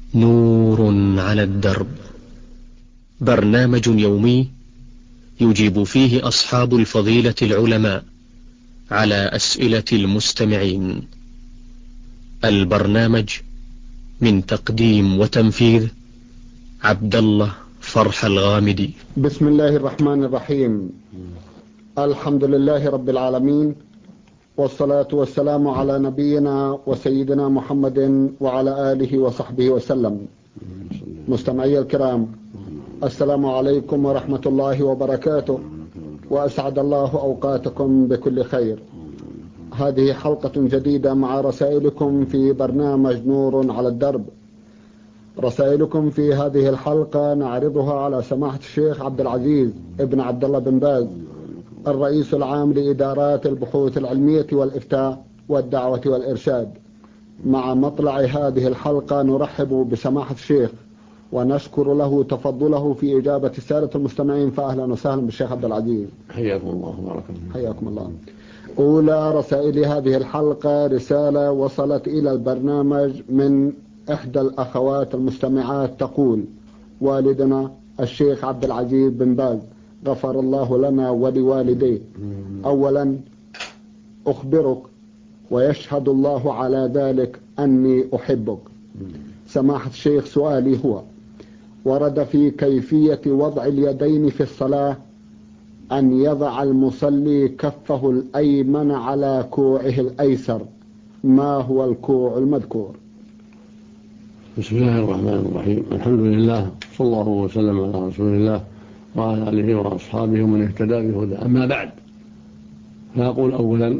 نور على الدرب، برنامج يومي يجيب فيه أصحاب الفضيلة العلماء على أسئلة المستمعين. البرنامج من تقديم وتنفيذ عبد الله فرح الغامدي. بسم الله الرحمن الرحيم. الحمد لله رب العالمين، والصلاة والسلام على نبينا وسيدنا محمد وعلى آله وصحبه وسلم. مستمعي الكرام، السلام عليكم ورحمة الله وبركاته، وأسعد الله أوقاتكم بكل خير. هذه حلقة جديدة مع رسائلكم في برنامج نور على الدرب. رسائلكم في هذه الحلقة نعرضها على سماحة الشيخ عبد العزيز ابن عبد الله بن باز، الرئيس العام لإدارات البحوث العلمية والإفتاء والدعوة والإرشاد. مع مطلع هذه الحلقة نرحب بسماحة الشيخ ونشكر له تفضله في إجابة السادة المستمعين، فأهلا وسهلا بالشيخ عبد العزيز. حياكم الله وبارك الله. حياكم الله. أولى رسائل هذه الحلقة رسالة وصلت إلى البرنامج من إحدى الأخوات المستمعات تقول: والدنا الشيخ عبد العزيز بن باز غفر الله لنا ولوالديه. أولا أخبرك ويشهد الله على ذلك أني أحبك. سماحة الشيخ، سؤالي هو: ورد في كيفية وضع اليدين في الصلاة أن يضع المصلي كفه الأيمن على كوعه الأيسر، ما هو الكوع المذكور؟ بسم الله الرحمن الرحيم. الحمد لله، صلى الله وسلم على رسول الله وعلى آله وأصحابه ومن اهتدى بهدى. أما بعد، فأقول أولا: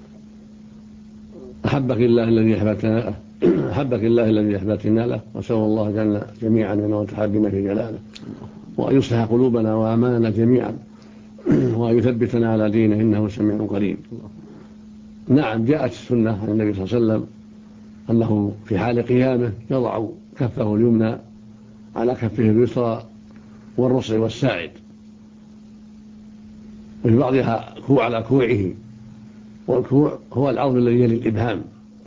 أحبك الله الذي أحببتنا له، وأسأل الله جميعا أن وتحابنا في جلاله، وأن يصلح قلوبنا وأعمالنا جميعا، وأن يثبتنا على دينه، إنه سميع قريب. نعم، جاءت السنة عن النبي صلى الله عليه وسلم أنه في حال قيامه يضع كفه اليمنى على كفه اليسرى والرسغ والساعد، وفي بعضها كوع على كوعه، والكوع هو العظم الذي يلي الإبهام،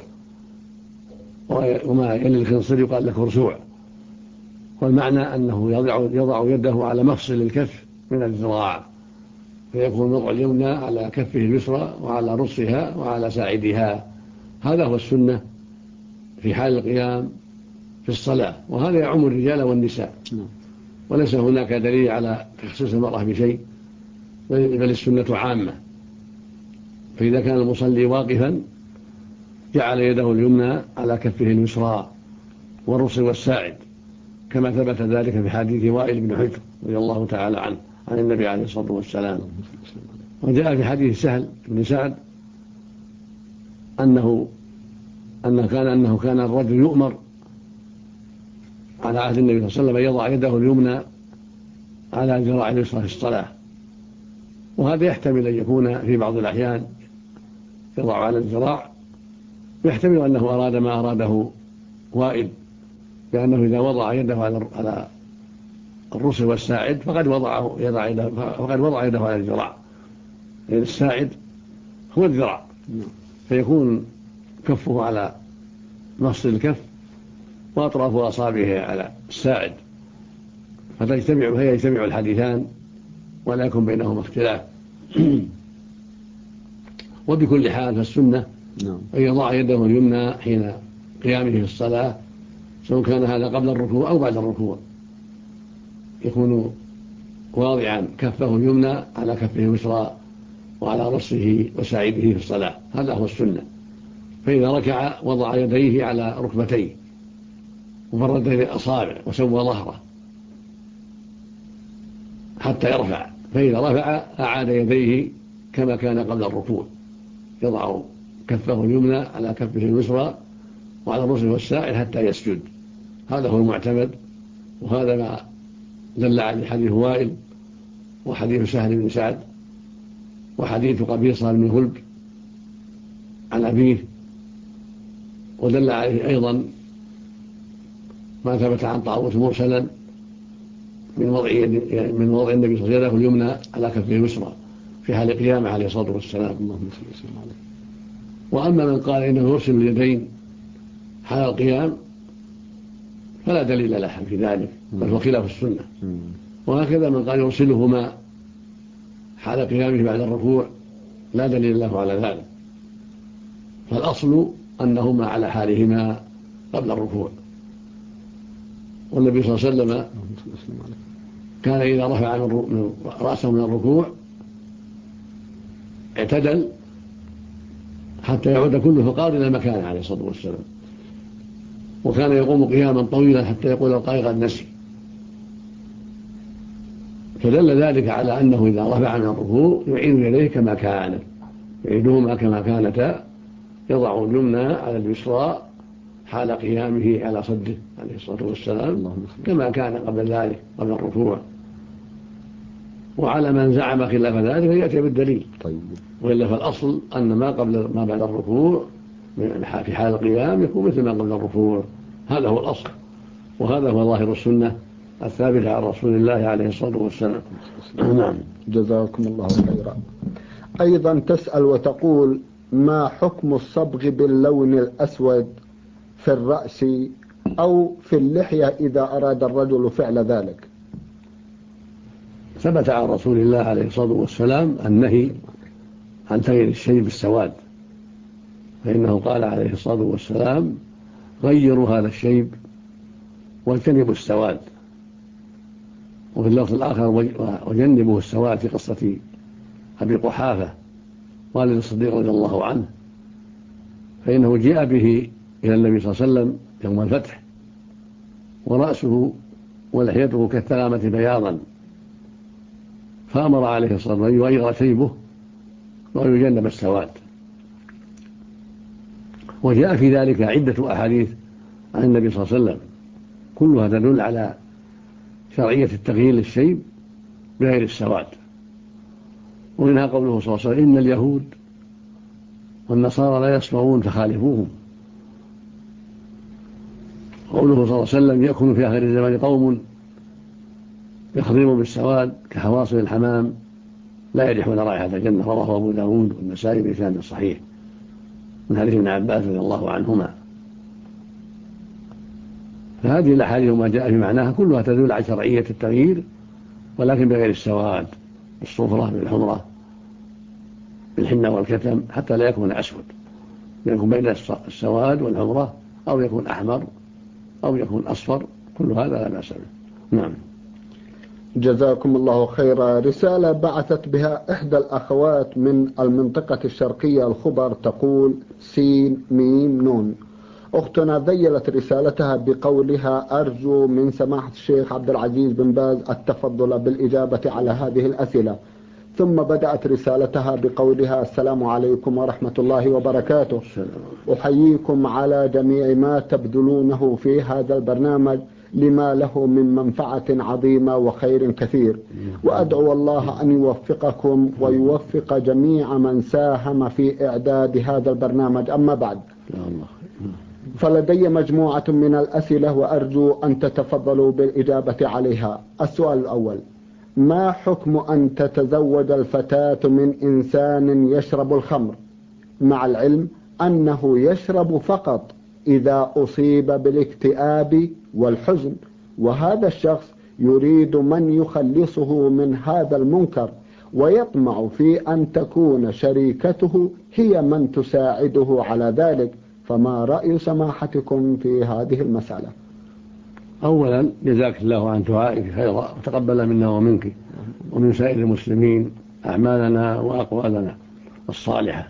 وما يلي الخنصر يقال له كرسوع. والمعنى أنه يضع يده على مفصل الكف من الذراع، فيكون وضع اليمنى على كفه اليسرى وعلى رصها وعلى ساعدها. هذا هو السنة في حال القيام في الصلاة، وهذا يعم الرجال والنساء، وليس هناك دليل على تخصيص المرأة بشيء، بل السنة عامة. فإذا كان المصلي واقفا جعل يده اليمنى على كفه اليسرى والرسغ والساعد، كما ثبت ذلك في حديث وائل بن حجر رضي الله تعالى عنه عن النبي عليه الصلاة والسلام. وجاء في حديث سهل بن سعد أنه كان الرجل يؤمر على عهد النبي صلى الله عليه وسلم يضع يده اليمنى على ذراع اليسرى في الصلاة، وهذا يحتمل أن يكون في بعض الأحيان يضع على الذراع، ويحتمل أنه أراد ما أراده وائل، لأنه إذا وضع يده على الرسل والساعد فقد وضع يده على الذراع، لأن الساعد هو الذراع، فيكون كفه على مفصل الكف وأطراف أصابعه على الساعد، فيجتمع الحديثان ولا يكون بينهما اختلاف. وبكل حال فالسنة أن يضع يده اليمنى حين قيامه في الصلاة، سواء كان هذا قبل الركوع أو بعد الركوع، يكون واضعا كفه اليمنى على كفه اليسرى وعلى رأسه وساعده في الصلاة. هذا هو السنة. فإذا ركع وضع يديه على ركبتيه وفرد الأصابع وسوى ظهره حتى يرفع، فإذا رفع أعاد يديه كما كان قبل الركوع، يضع كفه اليمنى على كفه اليسرى وعلى الرسل والساعد حتى يسجد. هذا هو المعتمد، وهذا ما دل عليه حديث وائل وحديث سهل بن سعد وحديث قبيصة بن هلب عن أبيه، ودل عليه أيضا ما ثبت عن طاووس مرسلا من وضع النبي صلى الله عليه وسلم يده اليمنى على كفه اليسرى في حال قيامه عليه الصلاة والسلام. وأما من قال إنه يرسل اليدين حال القيام فلا دليل له في ذلك، بل هو خلاف السنة. وهكذا من قال يرسلهما حال قيامه بعد الركوع لا دليل له على ذلك، فالأصل أنهما على حالهما قبل الركوع. والنبي صلى الله عليه وسلم كان إذا رفع رأسه من الركوع اعتدل حتى يعود كل فقار إلى مكانه عليه الصلاة والسلام، وكان يقوم قياما طويلا حتى يقول القائل قد نسي. فدل ذلك على أنه إذا رفع من الركوع يعيد يديه كما كانت، يعيدهما كما كانتا، يضع اليمنى على اليسرى حال قيامه على صدره عليه الصلاة والسلام كما كان قبل ذلك قبل الركوع. وعلى من زعم خلاف ذلك يأتي بالدليل. وإلا فالأصل أن ما بعد الركوع في حال القيام يكون مثل ما قبل الركوع، هذا هو الأصل، وهذا هو ظاهر السنة الثابتة عن رسول الله عليه الصلاة والسلام. نعم، جزاكم الله خيرا. أيضا تسأل وتقول: ما حكم الصبغ باللون الأسود في الرأس أو في اللحية إذا أراد الرجل فعل ذلك؟ ثبت عن رسول الله عليه الصلاة والسلام النهي عن تغيير الشيء بالسواد، فإنه قال عليه الصلاة والسلام: غيروا هذا الشيب واجتنبوا السواد. وفي اللفظ الآخر: وجنبوا السواد، في قصة أبي قحافة والد الصديق رضي الله عنه، فإنه جاء به إلى النبي صلى الله عليه وسلم يوم الفتح ورأسه ولحيته كالثلامة بياضا، فأمر عليه الصلاة والسلام أن يغير شيبه وأن يجنب السواد. وجاء في ذلك عدة أحاديث عن النبي صلى الله عليه وسلم كلها تدل على شرعية التغيير للشيب بغير السواد. ومنها قوله صلى الله عليه وسلم: إن اليهود والنصارى لا يصبغون فخالفوهم. قوله صلى الله عليه وسلم: يكون في آخر الزمان قوم يخضرون بالسواد كحواصل الحمام لا يريحون رائحة الجنة. رواه أبو داود والنسائي بإسناد صحيح من حديث ابن عباس رضي الله عنهما. فهذه الأحاديث وما جاء في معناها كلها تدل على شرعية التغيير، ولكن بغير السواد، بالصفرة بالحمرة بالحنة والكتم، حتى لا يكون أسود، يكون بين السواد والحمرة، أو يكون أحمر أو يكون أصفر، كل هذا لا بأس به. نعم. جزاكم الله خيرا. رسالة بعثت بها إحدى الأخوات من المنطقة الشرقية الخبر، تقول: سين ميم نون. أختنا ذيلت رسالتها بقولها: أرجو من سماحة الشيخ عبد العزيز بن باز التفضل بالإجابة على هذه الأسئلة. ثم بدأت رسالتها بقولها: السلام عليكم ورحمة الله وبركاته. أحييكم على جميع ما تبذلونه في هذا البرنامج لما له من منفعة عظيمة وخير كثير، وأدعو الله أن يوفقكم ويوفق جميع من ساهم في إعداد هذا البرنامج. أما بعد، فلدي مجموعة من الأسئلة وأرجو أن تتفضلوا بالإجابة عليها. السؤال الأول: ما حكم أن تتزوج الفتاة من إنسان يشرب الخمر، مع العلم أنه يشرب فقط إذا أصيب بالاكتئاب والحزن، وهذا الشخص يريد من يخلصه من هذا المنكر، ويطمع في أن تكون شريكته هي من تساعده على ذلك، فما رأي سماحتكم في هذه المسألة؟ أولا جزاك الله عن دعائك خيرا، وتقبل منا ومنك ومن سائر المسلمين أعمالنا وأقوالنا الصالحة.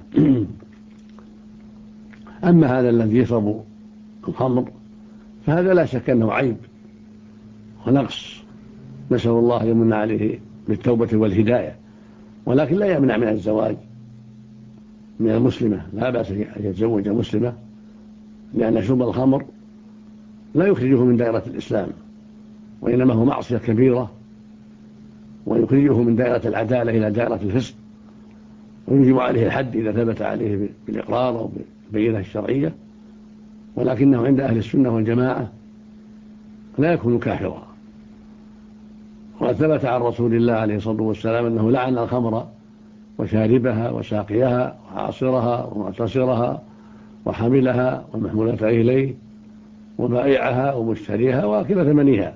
أما هذا الذي يشرب الخمر فهذا لا شك أنه عيب ونقص، نسأل الله يمن عليه بالتوبة والهداية، ولكن لا يمنع من الزواج من المسلمة. لا بأس أن يتزوج مسلمة، لأن شرب الخمر لا يخرجه من دائرة الإسلام، وإنما هو معصية كبيرة، ويخرجه من دائرة العدالة إلى دائرة الفسق، ويجب عليه الحد إذا ثبت عليه بالإقرار أو بالبينة الشرعية، ولكنه عند أهل السنة والجماعة لا يكون كافرا. وقد ثبت عن رسول الله عليه الصلاة والسلام أنه لعن الخمر وشاربها وساقيها وعاصرها ومعتصرها وحملها والمحمولة إليه وبائعها ومشتريها وآكل ثمنها.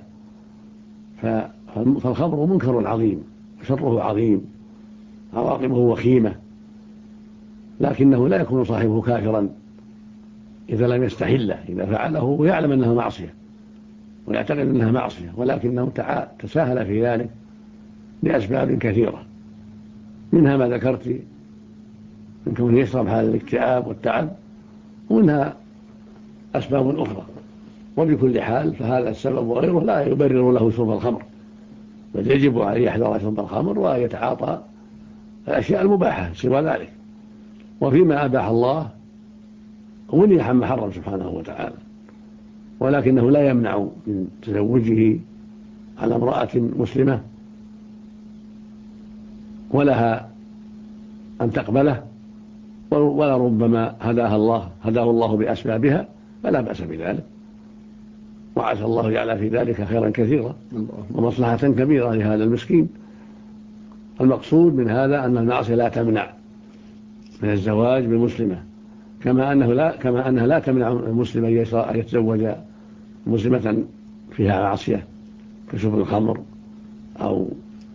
فالخمر منكر عظيم وشره عظيم، عواقبه وخيمة، لكنه لا يكون صاحبه كافرا إذا لم يستحله، إذا فعله ويعلم أنها معصية ويعتقد أنها معصية، ولكنه تساهل في ذلك لأسباب كثيرة، منها ما ذكرت من كونه يشرب هذا الاكتئاب والتعب، ومنها أسباب أخرى. وبكل حال فهذا السبب وغيره لا يبرر له شرب الخمر، بل يجب عليه يحذر شرب الخمر ويتعاطى الأشياء المباحة سوى ذلك. وفيما أباح الله ونهى عما حرم سبحانه وتعالى، ولكنه لا يمنع من تزوجه على امرأة مسلمة ولها أن تقبله، ولا ربما هداه الله بأسبابها، فلا بأس بذلك، وعسى الله يعلى في ذلك خيرا كثيرا ومصلحة كبيرة لهذا المسكين. المقصود من هذا أن المعصية لا تمنع من الزواج بالمسلمة، كما أنها لا تمنع المسلم أن يتزوج مسلمة فيها معصية كشرب الخمر أو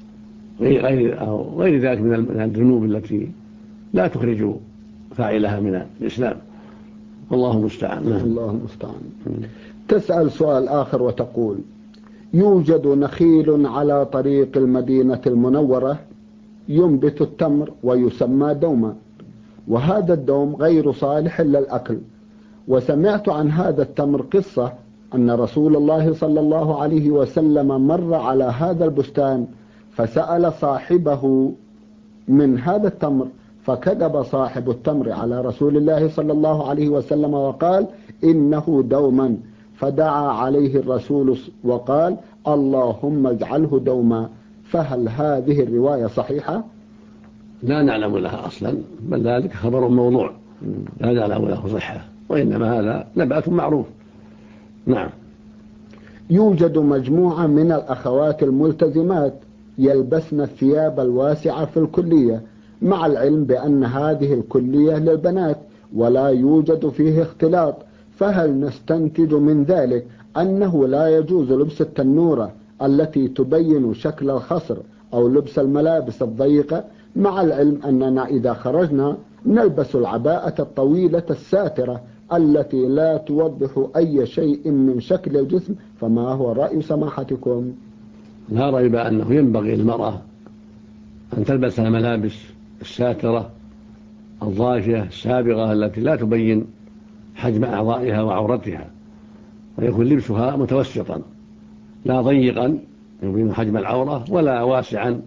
غير ذلك من الذنوب التي لا تخرج فاعلها من الإسلام، والله المستعان. الله المستعان. تسأل سؤال آخر وتقول: يوجد نخيل على طريق المدينة المنورة ينبت التمر ويسمى دوما، وهذا الدوم غير صالح للأكل، وسمعت عن هذا التمر قصة أن رسول الله صلى الله عليه وسلم مر على هذا البستان فسأل صاحبه من هذا التمر، فكذب صاحب التمر على رسول الله صلى الله عليه وسلم وقال إنه دوما، فدعا عليه الرسول وقال اللهم اجعله دوما. فهل هذه الرواية صحيحة؟ لا نعلم لها أصلا، بل ذلك خبر موضوع لا نعلم له صحة، وإنما هذا نبات معروف. نعم. يوجد مجموعة من الأخوات الملتزمات يلبسن الثياب الواسعة في الكلية، مع العلم بأن هذه الكلية للبنات ولا يوجد فيه اختلاط، فهل نستنتج من ذلك أنه لا يجوز لبس التنورة التي تبين شكل الخصر أو لبس الملابس الضيقة، مع العلم أننا إذا خرجنا نلبس العباءة الطويلة الساترة التي لا توضح أي شيء من شكل الجسم؟ فما هو رأي سماحتكم؟ لا ريب أنه ينبغي للمرأة أن تلبس الملابس الساترة الضاجة السابغة التي لا تبين حجم أعضائها وعورتها، ويكون لبسها متوسطا، لا ضيقا يبين حجم العورة ولا واسعا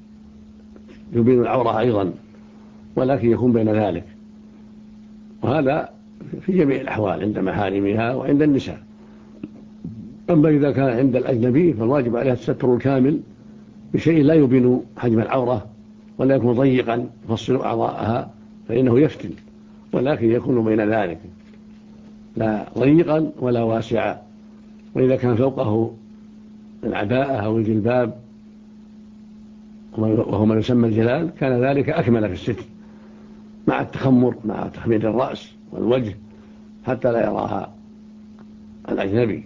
يبين العورة أيضا، ولكن يكون بين ذلك، وهذا في جميع الأحوال عند محارمها وعند النساء. أما إذا كان عند الأجنبي فالواجب عليها الستر الكامل بشيء لا يبين حجم العورة ولا يكون ضيقا يفصل أعضاءها فإنه يفتن، ولكن يكون بين ذلك، لا ضيقا ولا واسعا. وإذا كان فوقه العباءة أو الجلباب وهو ما يسمى الجلال كان ذلك أكمل في الستر، مع التخمر مع تخمير الرأس والوجه حتى لا يراها الأجنبي،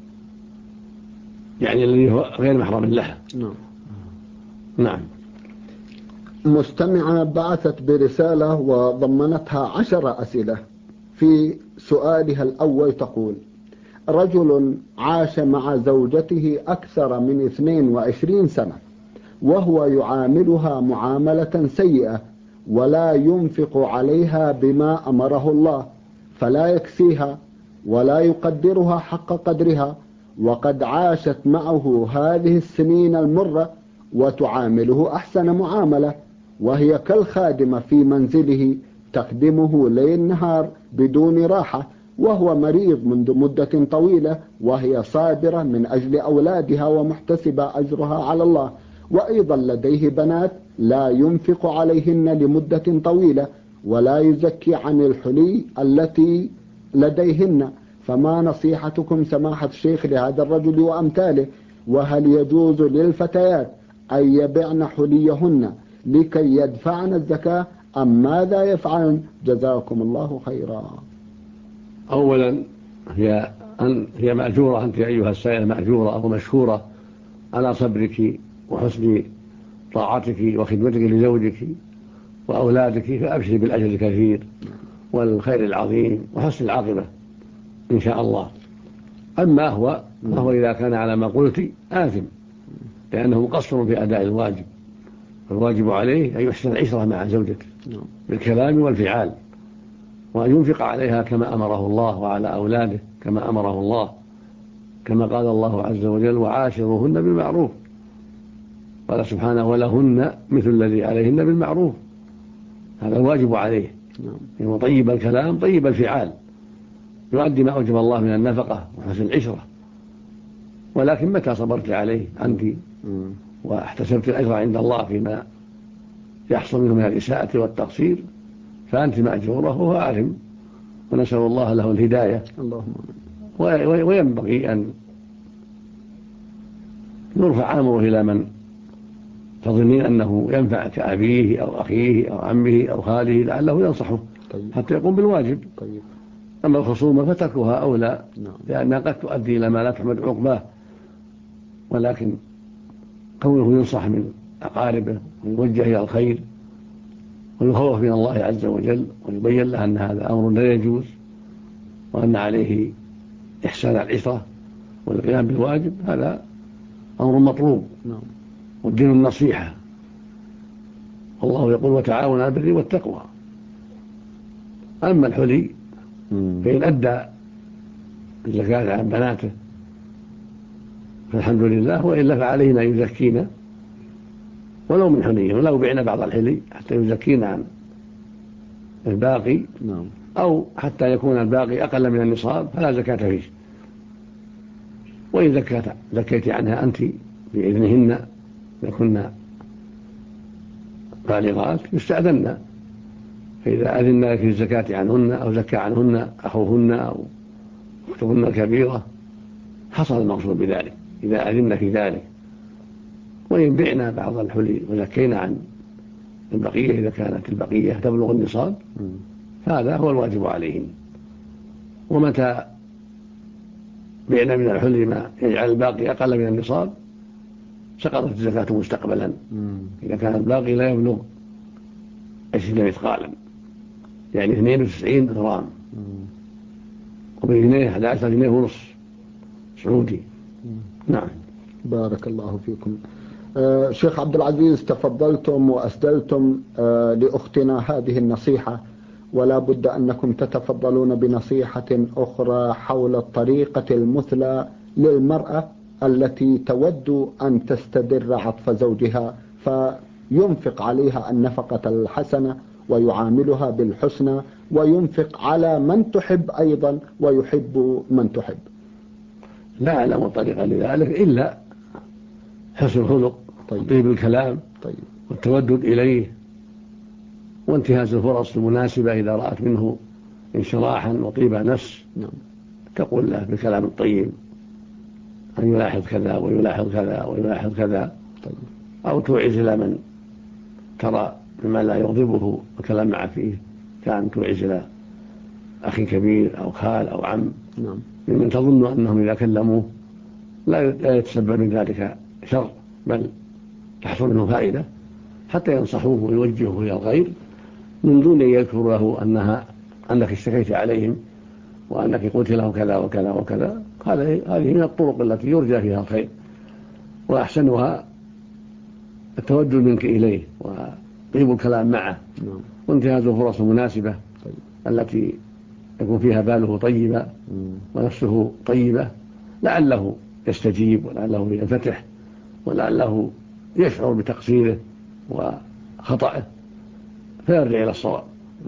يعني الذي هو غير محرم لها. نعم. مستمعة بعثت برسالة وضمنتها 10 أسئلة. في سؤالها الأول تقول: رجل عاش مع زوجته أكثر من 22 سنة، وهو يعاملها معاملة سيئة ولا ينفق عليها بما أمره الله، فلا يكفيها ولا يقدرها حق قدرها، وقد عاشت معه هذه السنين المرة وتعامله أحسن معاملة، وهي كالخادمة في منزله تخدمه ليل نهار بدون راحة، وهو مريض منذ مدة طويلة، وهي صابرة من أجل أولادها ومحتسبة أجرها على الله، وأيضا لديه بنات لا ينفق عليهن لمدة طويلة ولا يزكي عن الحلي التي لديهن، فما نصيحتكم سماحة الشيخ لهذا الرجل وأمثاله؟ وهل يجوز للفتيات أن يبعن حليهن لكي يدفعن الزكاة أم ماذا يفعلن؟ جزاكم الله خيرا. أولا هي هي مأجورة، أنت أيها السائلة مأجورة أو مشكورة على صبرك وحسن طاعتك وخدمتك لزوجك وأولادك، فأبشري بالأجر الكثير والخير العظيم وحسن العاقبة إن شاء الله. أما فهو إذا كان على ما قلت آثم، لأنه مقصر في أداء الواجب، فالواجب عليه أن يحسن العشرة مع زوجته بالكلام والفعال، وأن ينفق عليها كما أمره الله وعلى أولاده كما أمره الله، كما قال الله عز وجل وعاشروهن بالمعروف. قال سبحانه ولهن مثل الذي عليهن بالمعروف، هذا الواجب عليه. يعني طيب الكلام طيب الفعال، يؤدي ما أوجب الله من النفقة وحسن العشرة. ولكن متى صبرت عليه أنت واحتسبت الأجر عند الله فيما يحصل منه من الإساءة والتقصير فأنت مأجورة وهو آثم، ونسأل الله له الهداية. اللهم. وينبغي أن يرفع أمره إلى من تظنين أنه ينفع كأبيه أو أخيه أو عمه أو خاله لعله ينصحه حتى يقوم بالواجب. أما الخصومة فتركها أولى، لأنها قد تؤدي إلى ما لا تحمد عقباه، ولكن كونه ينصح من أقاربه ويوجه إلى الخير ويخوف من الله عز وجل ويبين له أن هذا أمر لا يجوز وأن عليه إحسان العشرة والقيام بالواجب، هذا أمر مطلوب. والدين النصيحة، والله يقول وتعاون على البر والتقوى. أما الحلي فإن أدى الزكاة عن بناته فالحمد لله، وإلا فعلينا يزكينا ولو من حلي، ولو بعنا بعض الحلي حتى يزكينا عن الباقي، أو حتى يكون الباقي أقل من النصاب فلا زكاة فيه. وإن زكيت عنها أنت بإذنهن لكن بالغات يستأذن، فإذا أذن لك الزكاة عنهن أو زكى عنهن أخوهن أو أختهن الكبيرة حصل المقصود بذلك إذا أذن في ذلك. وإن بعنا بعض الحلي وزكينا عن البقية إذا كانت البقية تبلغ النصاب فهذا هو الواجب عليهم. ومتى بعنا من الحلي ما يجعل الباقي أقل من النصاب سقطت الزكاة مستقبلا، إذا كان الباقي لا يبلغ 20 مثقالا، يعني 92 غرام، وبجنيه 11 جنيه ونصف سعودي. نعم. بارك الله فيكم. شيخ عبد العزيز، تفضلتم وأسدلتم لأختنا هذه النصيحة، ولا بد أنكم تتفضلون بنصيحة أخرى حول الطريقة المثلى للمرأة التي تود أن تستدر عطف زوجها فينفق عليها النفقة الحسنة ويعاملها بالحسنى وينفق على من تحب أيضا ويحب من تحب. لا أعلم طريقة لذلك إلا حسن الخلق، طيب الكلام، والتودد إليه، وانتهاز الفرص المناسبة إذا رأت منه انشراحا وطيب نفس تقول له بالكلام الطيب أن يلاحظ كذا ويلاحظ كذا ويلاحظ كذا، أو توعز إلى من ترى مما لا يغضبه الكلام معه فيه، كان توعز إلى أخي كبير أو خال أو عم ممن تظن أنهم إذا كلموه لا يتسبب من ذلك شر بل تحصل منه فائدة، حتى ينصحوه ويوجهوه إلى الغير من دون أن يذكروا له أنك اشتكيت عليهم وأنك قلت له كذا وكذا وكذا. هذه من الطرق التي يرجى فيها الخير، وأحسنها التودد منك إليه وطيب الكلام معه وانتهاز الفرص المناسبة التي يكون فيها باله طيبة ونفسه طيبة، لعله يستجيب ولعله ينفتح ولعله يشعر بتقصيره وخطأه فيرجع إلى الصواب.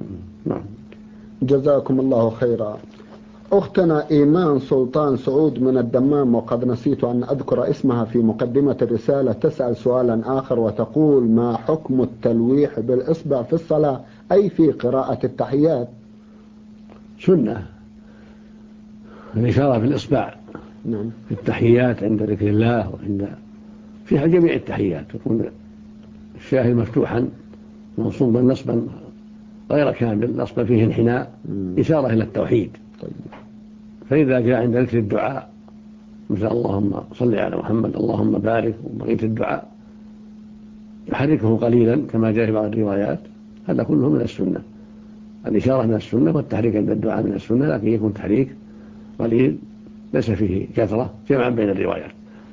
جزاكم الله خيرا. أختنا إيمان سلطان سعود من الدمام، وقد نسيت أن أذكر اسمها في مقدمة الرسالة، تسأل سؤالا آخر وتقول: ما حكم التلويح بالإصبع في الصلاة أي في قراءة التحيات؟ سنة الإشارة بالإصبع في التحيات عند ذكر الله وعند فيها جميع التحيات، تكون الشاهد مفتوحا منصوبا نصبا غير كامل، الأصبع فيه انحناء إشارة إلى التوحيد، فإذا جاء عند ذكر الدعاء مثل اللهم صل على محمد اللهم بارك وبقية الدعاء يحركه قليلا كما جاء في بعض الروايات، هذا كله من السنة. الإشارة من السنة والتحريك عند الدعاء من السنة، لكن يكون تحريك قليل ليس فيه كثرة جمعا بين الروايات.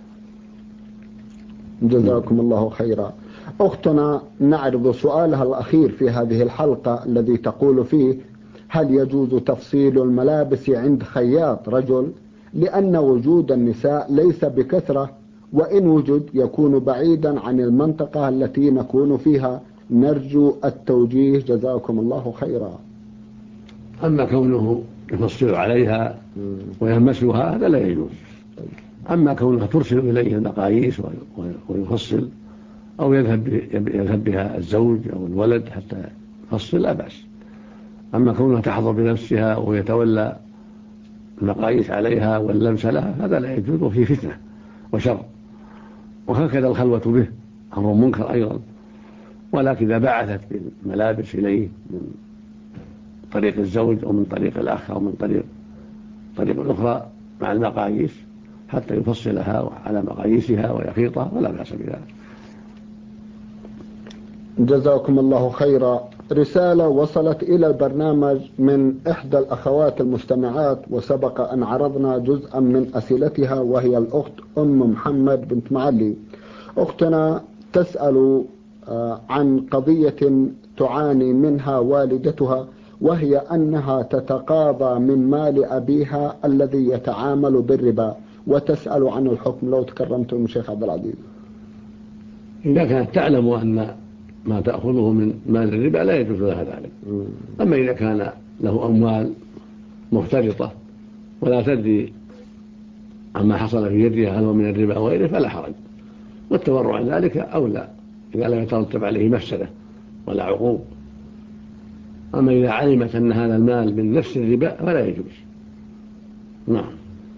جزاكم الله خيرا. أختنا نعرض سؤالها الأخير في هذه الحلقة الذي تقول فيه: هل يجوز تفصيل الملابس عند خياط رجل، لأن وجود النساء ليس بكثرة، وإن وجد يكون بعيدا عن المنطقة التي نكون فيها، نرجو التوجيه جزاكم الله خيرا. أما كونه يفصل عليها ويهمسها هذا لا يجوز. أما كونها ترسل إليه المقاييس ويفصل أو يذهب بها الزوج أو الولد حتى يفصل لا بأس. أما كونها تحضر بنفسها ويتولى المقاييس عليها واللمس لها هذا لا يجوز، وفيه فتنة وشر، وهكذا الخلوة به أمر منكر أيضا. ولكن إذا بعثت بالملابس إليه من طريق الزوج أو من طريق الأخ أو من طريق أخرى مع المقاييس حتى يفصلها على مقاييسها ويخيطها ولا بأس بذلك. جزاكم الله خيرا. رسالة وصلت إلى البرنامج من إحدى الأخوات المستمعات، وسبق أن عرضنا جزءا من أسئلتها، وهي الأخت أم محمد بنت معلي. أختنا تسأل عن قضية تعاني منها والدتها، وهي أنها تتقاضى من مال أبيها الذي يتعامل بالربا، وتسأل عن الحكم. لو تكرمتم شيخ عبد العزيز. إذا كانت تعلم أن ما تأخذه من مال الربا لا يجوز لها ذلك. أما إذا كان له أموال مختلطة ولا تدري عما حصل في يدها هل هو من الربا أو غيره فلا حرج، والتورع عن ذلك أولى إذا لم يترتب عليه مفسدة ولا عقوب. أما إذا علمت أن هذا المال من نفس الربا فلا يجوز. نعم.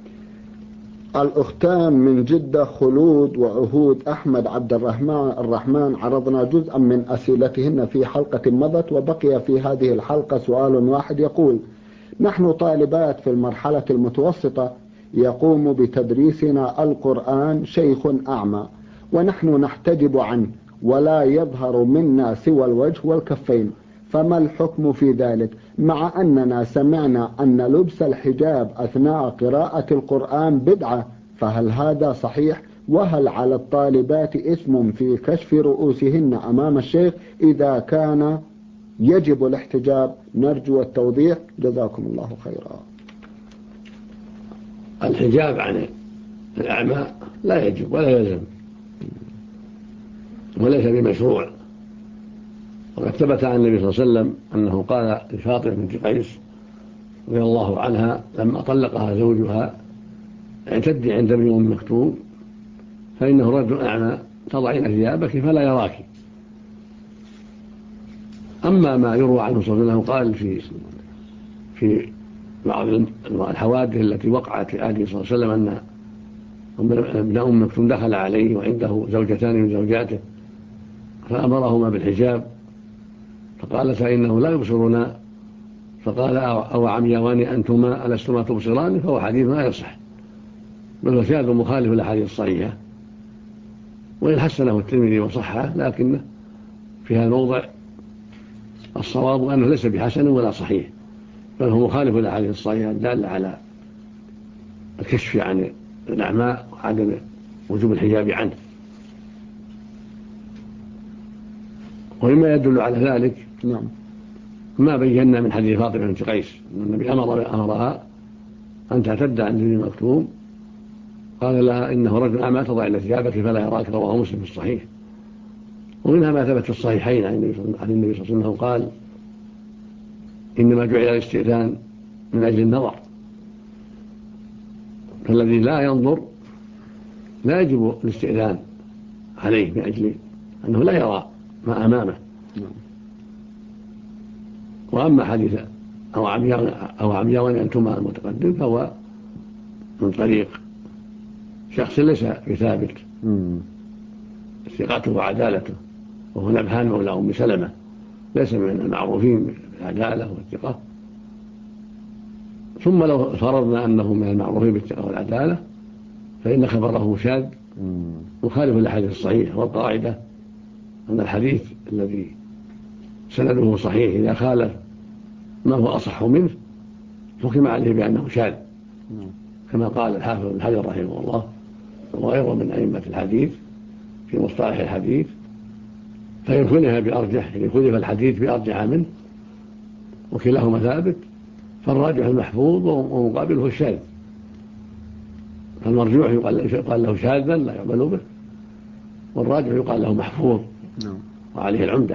الأختان من جدة خلود وعهود أحمد عبد الرحمن عرضنا جزءا من أسئلتهن في حلقة مضت، وبقي في هذه الحلقة سؤال واحد يقول: نحن طالبات في المرحلة المتوسطة، يقوم بتدريسنا القرآن شيخ أعمى، ونحن نحتجب عنه ولا يظهر منا سوى الوجه والكفين، فما الحكم في ذلك؟ مع أننا سمعنا أن لبس الحجاب أثناء قراءة القرآن بدعة، فهل هذا صحيح؟ وهل على الطالبات إثم في كشف رؤوسهن أمام الشيخ إذا كان يجب الاحتجاب؟ نرجو التوضيح جزاكم الله خيرا. الحجاب عن الأعمى لا يجب ولا يلزم وليس بمشروع. وقد ثبت عن النبي صلى الله عليه وسلم أنه قال لفاطمة بنت قيس رضي الله عنها لما طلقها زوجها: اعتدي عند ابن أم مكتوم فإنه رجل أعمى تضعين ثيابك فلا يراك. أما ما يروى عنه صلى الله عليه وسلم قال في بعض الحوادث التي وقعت لآله صلى الله عليه وسلم أن ابن أم مكتوم دخل عليه وعنده زوجتان من زوجاته فأمرهما بالحجاب، فقال: فإنه لا يبصرنا. فقال: أو عمياوان أنتما ألستما تبصران؟ فهو حديث لا يصح، بل هو شاذ مخالف للأحاديث الصحيحة، وإن حسنه الترمذي وصحه لكن في هذا الموضع الصواب أنه ليس بحسن ولا صحيح، بل هو مخالف للأحاديث الصحيحة الدالة على الكشف عن الأعمى وعدم وجوب الحجاب عنه. ومما يدل على ذلك ما بينا من حديث فاطمة بنت قيس أن النبي أمرها أن تعتد عن ابن مكتوم، قال لها: إنه رجل أعمى تضعين ثيابك فلا يراك، رواه مسلم في الصحيح. ومنها ما ثبت في الصحيحين عن النبي صلى الله عليه وسلم قال: إنما جعل الاستئذان من أجل النظر، فالذي لا ينظر لا يجب الاستئذان عليه من أجل أنه لا يرى ما أمامه. وأما حديث أو عمياوان أنتما المتقدم فهو من طريق شخص ليس بثابت ثقته وعدالته، وهو نبهان مولى أم سلمة، ليس من المعروفين بالعدالة والثقة، ثم لو فرضنا أنه من المعروفين بالثقة والعدالة فإن خبره شاذ مخالف للحديث الصحيح. والقاعدة أن الحديث الذي سنده صحيح إذا خالف ما هو أصح منه حكم عليه بأنه شاذ، كما قال الحافظ بن حجر رحمه الله وغيره من أئمة الحديث في مصطلح الحديث. فإن خلف بأرجح، إن خلف الحديث بأرجح منه وكلاهما ثابت فالراجح المحفوظ ومقابله الشاذ. فالمرجوح يقال له شاذا لا يقبل به، والراجح يقال له محفوظ وعليه العمدة.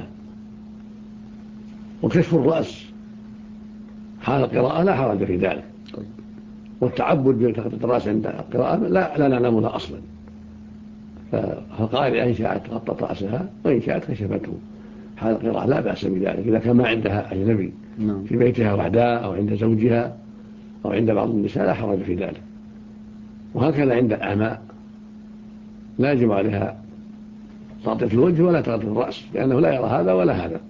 وكشف الرأس حال القراءة لا حرج في ذلك، والتعبد بتغطية الرأس عند القراءة لا نعلم لها أصلا. فالقارئة إن شاءت غطت رأسها وإن شاءت كشفته حال القراءة لا بأس بذلك إذا كان ما عندها أجنبي في بيتها وحدها أو عند زوجها أو عند بعض النساء لا حرج في ذلك. وهكذا عند الأعماء لا يجب عليها تغطية الوجه ولا تغطية الرأس لأنه لا يرى هذا ولا هذا،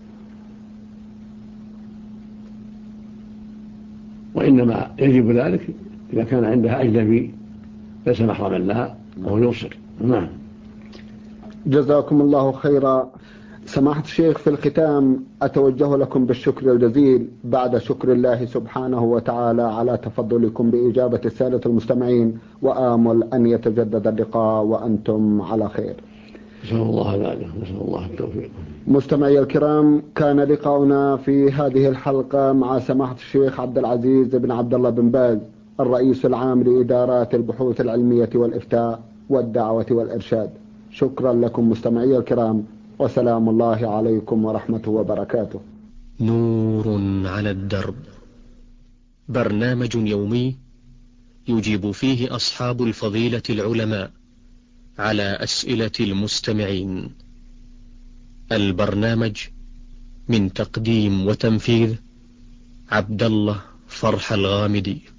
وإنما يجب ذلك إذا كان عندها أجنبي ليس محرما لها أو يبصر. نعم. جزاكم الله خيرا. سماحة الشيخ، في الختام أتوجه لكم بالشكر الجزيل بعد شكر الله سبحانه وتعالى على تفضلكم بإجابة السادة المستمعين، وآمل أن يتجدد اللقاء وأنتم على خير. نسأل الله ذلك، نسأل الله التوفيق. مستمعي الكرام، كان لقاؤنا في هذه الحلقة مع سماحة الشيخ عبد العزيز بن عبد الله بن باز، الرئيس العام لإدارات البحوث العلمية والإفتاء والدعوة والإرشاد. شكرا لكم مستمعي الكرام، وسلام الله عليكم ورحمته وبركاته. نور على الدرب، برنامج يومي يجيب فيه أصحاب الفضيلة العلماء على أسئلة المستمعين. البرنامج من تقديم وتنفيذ عبد الله فرح الغامدي.